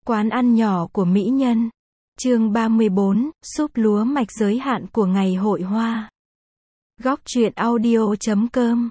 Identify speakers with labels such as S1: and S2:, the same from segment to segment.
S1: Quán ăn nhỏ của mỹ nhân. Chương 34, súp lúa mạch giới hạn của ngày hội hoa. Góc truyện audio.com.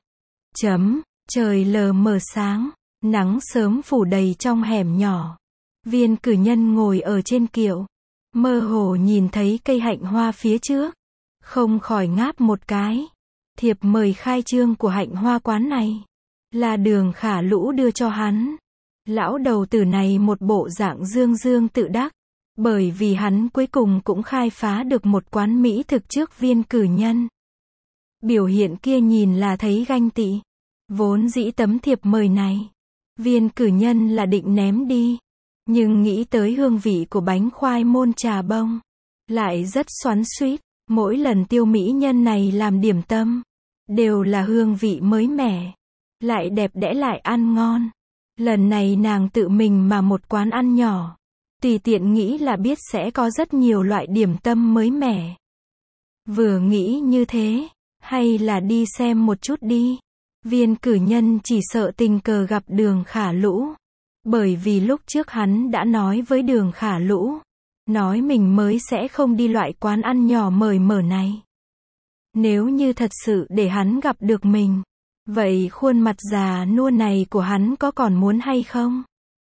S1: Trời lờ mờ sáng, nắng sớm phủ đầy trong hẻm nhỏ. Viên cử nhân ngồi ở trên kiệu, mơ hồ nhìn thấy cây hạnh hoa phía trước, không khỏi ngáp một cái. Thiệp mời khai trương của hạnh hoa quán này là Đường Khả Lũ đưa cho hắn. Lão đầu tử này một bộ dạng dương dương tự đắc, bởi vì hắn cuối cùng cũng khai phá được một quán mỹ thực trước viên cử nhân. Biểu hiện kia nhìn là thấy ganh tị. Vốn dĩ tấm thiệp mời này, viên cử nhân là định ném đi, nhưng nghĩ tới hương vị của bánh khoai môn trà bông, lại rất xoắn xuýt. Mỗi lần Tiêu mỹ nhân này làm điểm tâm, đều là hương vị mới mẻ, lại đẹp đẽ lại ăn ngon. Lần này nàng tự mình mà một quán ăn nhỏ, tùy tiện nghĩ là biết sẽ có rất nhiều loại điểm tâm mới mẻ. Vừa nghĩ như thế, hay là đi xem một chút đi. Viên cử nhân chỉ sợ tình cờ gặp Đường Khả Lũ, bởi vì lúc trước hắn đã nói với Đường Khả Lũ, nói mình mới sẽ không đi loại quán ăn nhỏ mời mở này. Nếu như thật sự để hắn gặp được mình, vậy khuôn mặt già nua này của hắn có còn muốn hay không?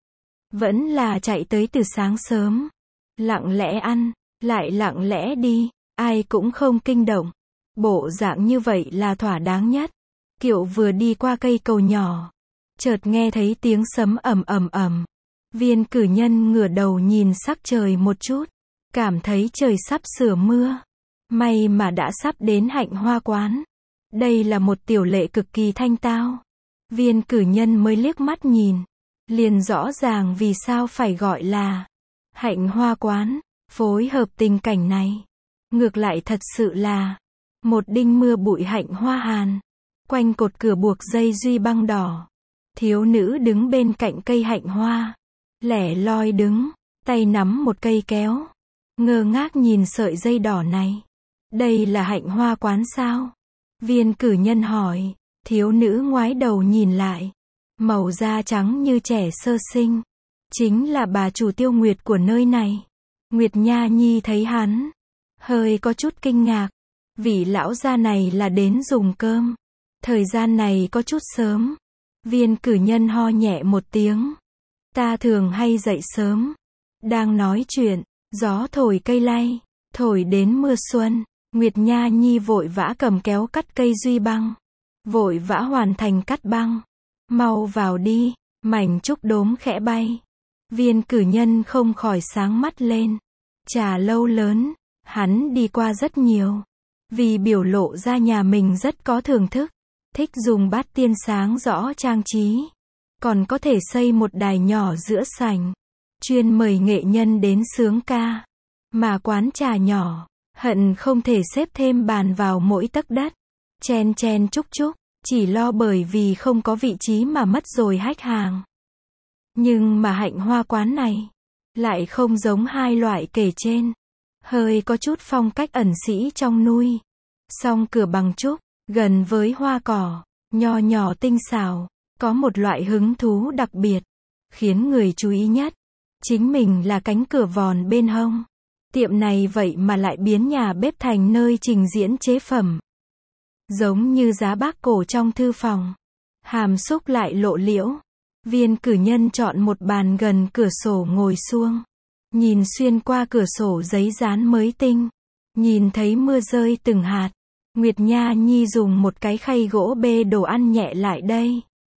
S1: Vẫn là chạy tới từ sáng sớm, lặng lẽ ăn, lại lặng lẽ đi, ai cũng không kinh động. Bộ dạng như vậy là thỏa đáng nhất. Kiệu vừa đi qua cây cầu nhỏ, chợt nghe thấy tiếng sấm ầm ầm ầm. Viên cử nhân ngửa đầu nhìn sắc trời một chút, cảm thấy trời sắp sửa mưa. May mà đã sắp đến hạnh hoa quán. Đây là một tiểu lệ cực kỳ thanh tao. Viên cử nhân mới liếc mắt nhìn, liền rõ ràng vì sao phải gọi là hạnh hoa quán. Phối hợp tình cảnh này, ngược lại thật sự là một đinh mưa bụi hạnh hoa hàn. Quanh cột cửa buộc dây duy băng đỏ, thiếu nữ đứng bên cạnh cây hạnh hoa, lẻ loi đứng, tay nắm một cây kéo, ngơ ngác nhìn sợi dây đỏ này. Đây là hạnh hoa quán sao? Viên cử nhân hỏi. Thiếu nữ ngoái đầu nhìn lại, màu da trắng như trẻ sơ sinh, chính là bà chủ Tiêu Nguyệt của nơi này. Nguyệt Nha Nhi thấy hắn, hơi có chút kinh ngạc. Vị lão gia này là đến dùng cơm. Thời gian này có chút sớm. Viên cử nhân ho nhẹ một tiếng. Ta thường hay dậy sớm. Đang nói chuyện, gió thổi cây lay, thổi đến mưa xuân. Nguyệt Nha Nhi vội vã cầm kéo cắt cây duy băng, vội vã hoàn thành cắt băng. Mau vào đi. Mảnh trúc đốm khẽ bay. Viên cử nhân không khỏi sáng mắt lên. Trà lâu lớn, hắn đi qua rất nhiều. Vì biểu lộ ra nhà mình rất có thưởng thức, thích dùng bát tiên sáng rõ trang trí, còn có thể xây một đài nhỏ giữa sảnh, chuyên mời nghệ nhân đến sướng ca. Mà quán trà nhỏ, hận không thể xếp thêm bàn vào mỗi tấc đất, chen chen chúc chúc, chỉ lo bởi vì không có vị trí mà mất rồi khách hàng. Nhưng mà hạnh hoa quán này, lại không giống hai loại kể trên, hơi có chút phong cách ẩn sĩ trong nuôi. Song cửa bằng trúc, gần với hoa cỏ, nho nhỏ tinh xảo, có một loại hứng thú đặc biệt, khiến người chú ý nhất, chính mình là cánh cửa vòn bên hông. Tiệm này vậy mà lại biến nhà bếp thành nơi trình diễn chế phẩm. Giống như giá bác cổ trong thư phòng. Hàm xúc lại lộ liễu. Viên cử nhân chọn một bàn gần cửa sổ ngồi xuông. Nhìn xuyên qua cửa sổ giấy dán mới tinh. Nhìn thấy mưa rơi từng hạt. Nguyệt Nha Nhi dùng một cái khay gỗ bê đồ ăn nhẹ lại đây.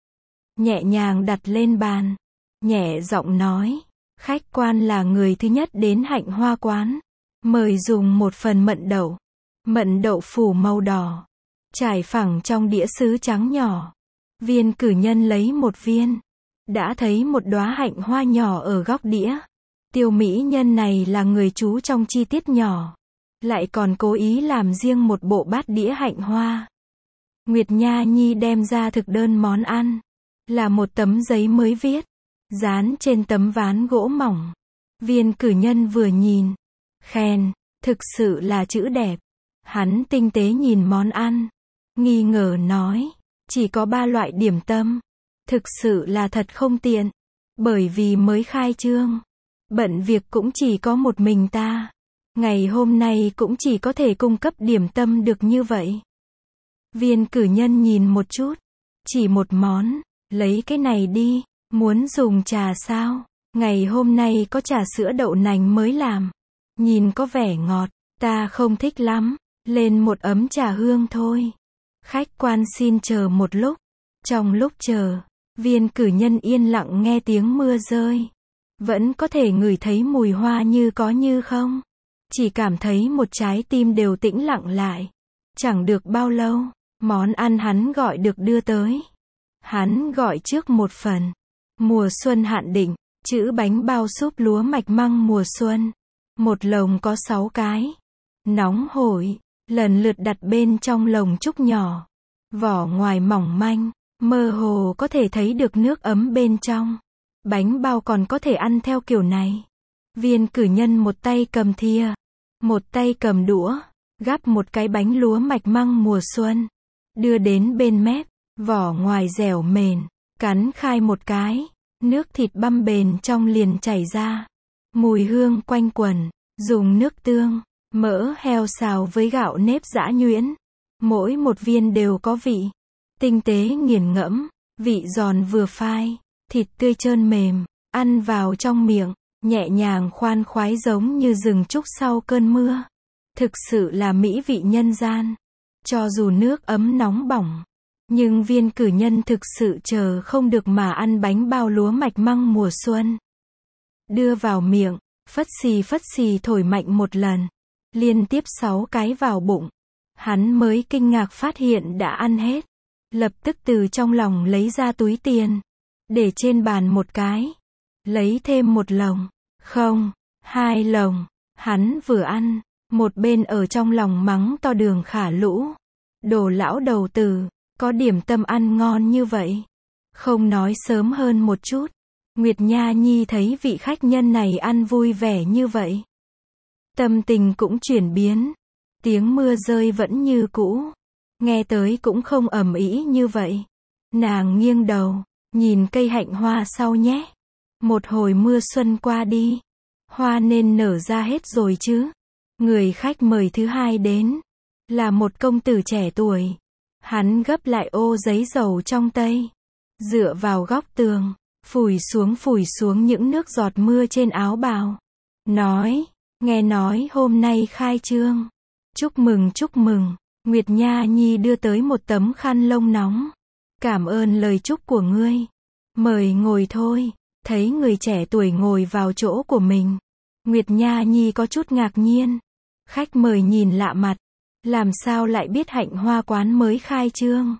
S1: Nhẹ nhàng đặt lên bàn. Nhẹ giọng nói. Khách quan là người thứ nhất đến hạnh hoa quán. Mời dùng một phần mận đậu. Mận đậu phủ màu đỏ, trải phẳng trong đĩa sứ trắng nhỏ. Viên cử nhân lấy một viên. Đã thấy một đóa hạnh hoa nhỏ ở góc đĩa. Tiêu mỹ nhân này là người chú trong chi tiết nhỏ. Lại còn cố ý làm riêng một bộ bát đĩa hạnh hoa. Nguyệt Nha Nhi đem ra thực đơn món ăn. Là một tấm giấy mới viết, dán trên tấm ván gỗ mỏng. Viên cử nhân vừa nhìn, khen, thực sự là chữ đẹp. Hắn tinh tế nhìn món ăn, nghi ngờ nói, chỉ có 3 loại điểm tâm. Thực sự là thật không tiện, bởi vì mới khai trương. Bận việc cũng chỉ có một mình ta. Ngày hôm nay cũng chỉ có thể cung cấp điểm tâm được như vậy. Viên cử nhân nhìn một chút. Chỉ một món. Lấy cái này đi. Muốn dùng trà sao? Ngày hôm nay có trà sữa đậu nành mới làm. Nhìn có vẻ ngọt. Ta không thích lắm. Lên một ấm trà hương thôi. Khách quan xin chờ một lúc. Trong lúc chờ, viên cử nhân yên lặng nghe tiếng mưa rơi. Vẫn có thể ngửi thấy mùi hoa như có như không. Chỉ cảm thấy một trái tim đều tĩnh lặng lại. Chẳng được bao lâu, món ăn hắn gọi được đưa tới. Hắn gọi trước một phần. Mùa xuân hạn định, chữ bánh bao súp lúa mạch măng mùa xuân. Một lồng có 6 cái. Nóng hổi, lần lượt đặt bên trong lồng trúc nhỏ. Vỏ ngoài mỏng manh, mơ hồ có thể thấy được nước ấm bên trong. Bánh bao còn có thể ăn theo kiểu này. Viên cử nhân một tay cầm thìa, một tay cầm đũa, gắp một cái bánh lúa mạch măng mùa xuân. Đưa đến bên mép, vỏ ngoài dẻo mềm, cắn khai một cái, nước thịt băm bền trong liền chảy ra. Mùi hương quanh quẩn, dùng nước tương, mỡ heo xào với gạo nếp giã nhuyễn. Mỗi một viên đều có vị tinh tế nghiền ngẫm, vị giòn vừa phai, thịt tươi trơn mềm, ăn vào trong miệng, nhẹ nhàng khoan khoái giống như rừng trúc sau cơn mưa. Thực sự là mỹ vị nhân gian. Cho dù nước ấm nóng bỏng, nhưng viên cử nhân thực sự chờ không được mà ăn bánh bao lúa mạch măng mùa xuân. Đưa vào miệng, phất xì thổi mạnh một lần, liên tiếp 6 cái vào bụng. Hắn mới kinh ngạc phát hiện đã ăn hết. Lập tức từ trong lòng lấy ra túi tiền. Để trên bàn một cái. Lấy thêm một lồng. Không, 2 lồng. Hắn vừa ăn. Một bên ở trong lòng mắng to Đường Khả Lũ. Đồ lão đầu tử. Có điểm tâm ăn ngon như vậy. Không nói sớm hơn một chút. Nguyệt Nha Nhi thấy vị khách nhân này ăn vui vẻ như vậy. Tâm tình cũng chuyển biến. Tiếng mưa rơi vẫn như cũ. Nghe tới cũng không ầm ĩ như vậy. Nàng nghiêng đầu, nhìn cây hạnh hoa sau nhé. Một hồi mưa xuân qua đi. Hoa nên nở ra hết rồi chứ. Người khách mời thứ hai đến. Là một công tử trẻ tuổi. Hắn gấp lại ô giấy dầu trong tay. Dựa vào góc tường. Phủi xuống những nước giọt mưa trên áo bào. Nói, nghe nói hôm nay khai trương. Chúc mừng, Nguyệt Nha Nhi đưa tới một tấm khăn lông nóng. Cảm ơn lời chúc của ngươi. Mời ngồi thôi. Thấy người trẻ tuổi ngồi vào chỗ của mình. Nguyệt Nha Nhi có chút ngạc nhiên. Khách mời nhìn lạ mặt. Làm sao lại biết hạnh hoa quán mới khai trương?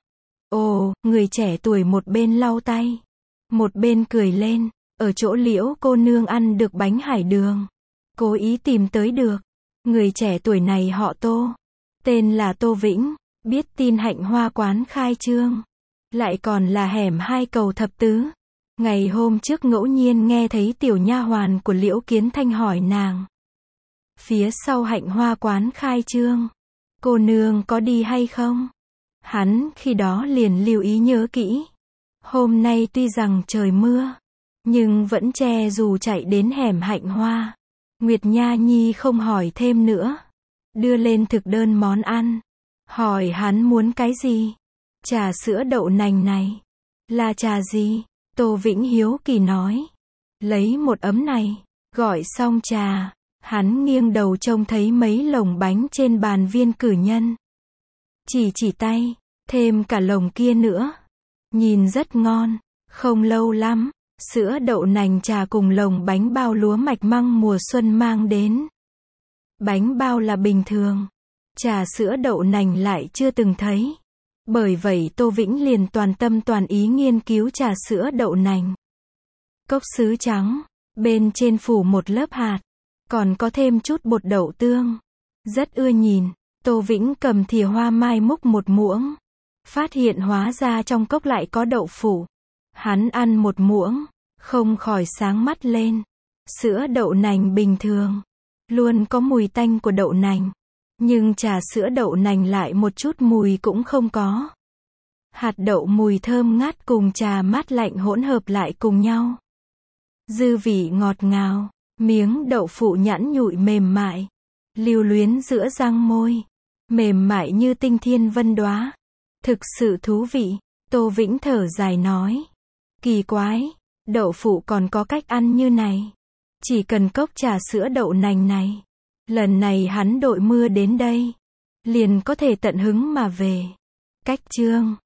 S1: Ồ, người trẻ tuổi một bên lau tay. Một bên cười lên. Ở chỗ Liễu cô nương ăn được bánh hải đường. Cố ý tìm tới được. Người trẻ tuổi này họ Tô. Tên là Tô Vĩnh. Biết tin hạnh hoa quán khai trương. Lại còn là hẻm 2 cầu thập tứ. Ngày hôm trước ngẫu nhiên nghe thấy tiểu nha hoàn của Liễu Kiến Thanh hỏi nàng. Phía sau hạnh hoa quán khai trương. Cô nương có đi hay không? Hắn khi đó liền lưu ý nhớ kỹ. Hôm nay tuy rằng trời mưa. Nhưng vẫn che dù chạy đến hẻm hạnh hoa. Nguyệt Nha Nhi không hỏi thêm nữa. Đưa lên thực đơn món ăn. Hỏi hắn muốn cái gì? Trà sữa đậu nành này. Là trà gì? Tô Vĩnh hiếu kỳ nói. Lấy một ấm này. Gọi xong trà. Hắn nghiêng đầu trông thấy mấy lồng bánh trên bàn viên cử nhân. Chỉ tay. Thêm cả lồng kia nữa. Nhìn rất ngon. Không lâu lắm. Sữa đậu nành trà cùng lồng bánh bao lúa mạch măng mùa xuân mang đến. Bánh bao là bình thường. Trà sữa đậu nành lại chưa từng thấy. Bởi vậy Tô Vĩnh liền toàn tâm toàn ý nghiên cứu trà sữa đậu nành. Cốc sứ trắng. Bên trên phủ một lớp hạt. Còn có thêm chút bột đậu tương. Rất ưa nhìn. Tô Vĩnh cầm thìa hoa mai múc một muỗng. Phát hiện hóa ra trong cốc lại có đậu phụ. Hắn ăn một muỗng. Không khỏi sáng mắt lên. Sữa đậu nành bình thường. Luôn có mùi tanh của đậu nành. Nhưng trà sữa đậu nành lại một chút mùi cũng không có. Hạt đậu mùi thơm ngát cùng trà mát lạnh hỗn hợp lại cùng nhau. Dư vị ngọt ngào. Miếng đậu phụ nhẵn nhụi mềm mại, lưu luyến giữa răng môi, mềm mại như tinh thiên vân đóa. Thực sự thú vị, Tô Vĩnh thở dài nói. Kỳ quái, đậu phụ còn có cách ăn như này. Chỉ cần cốc trà sữa đậu nành này. Lần này hắn đội mưa đến đây, liền có thể tận hứng mà về. Cách chương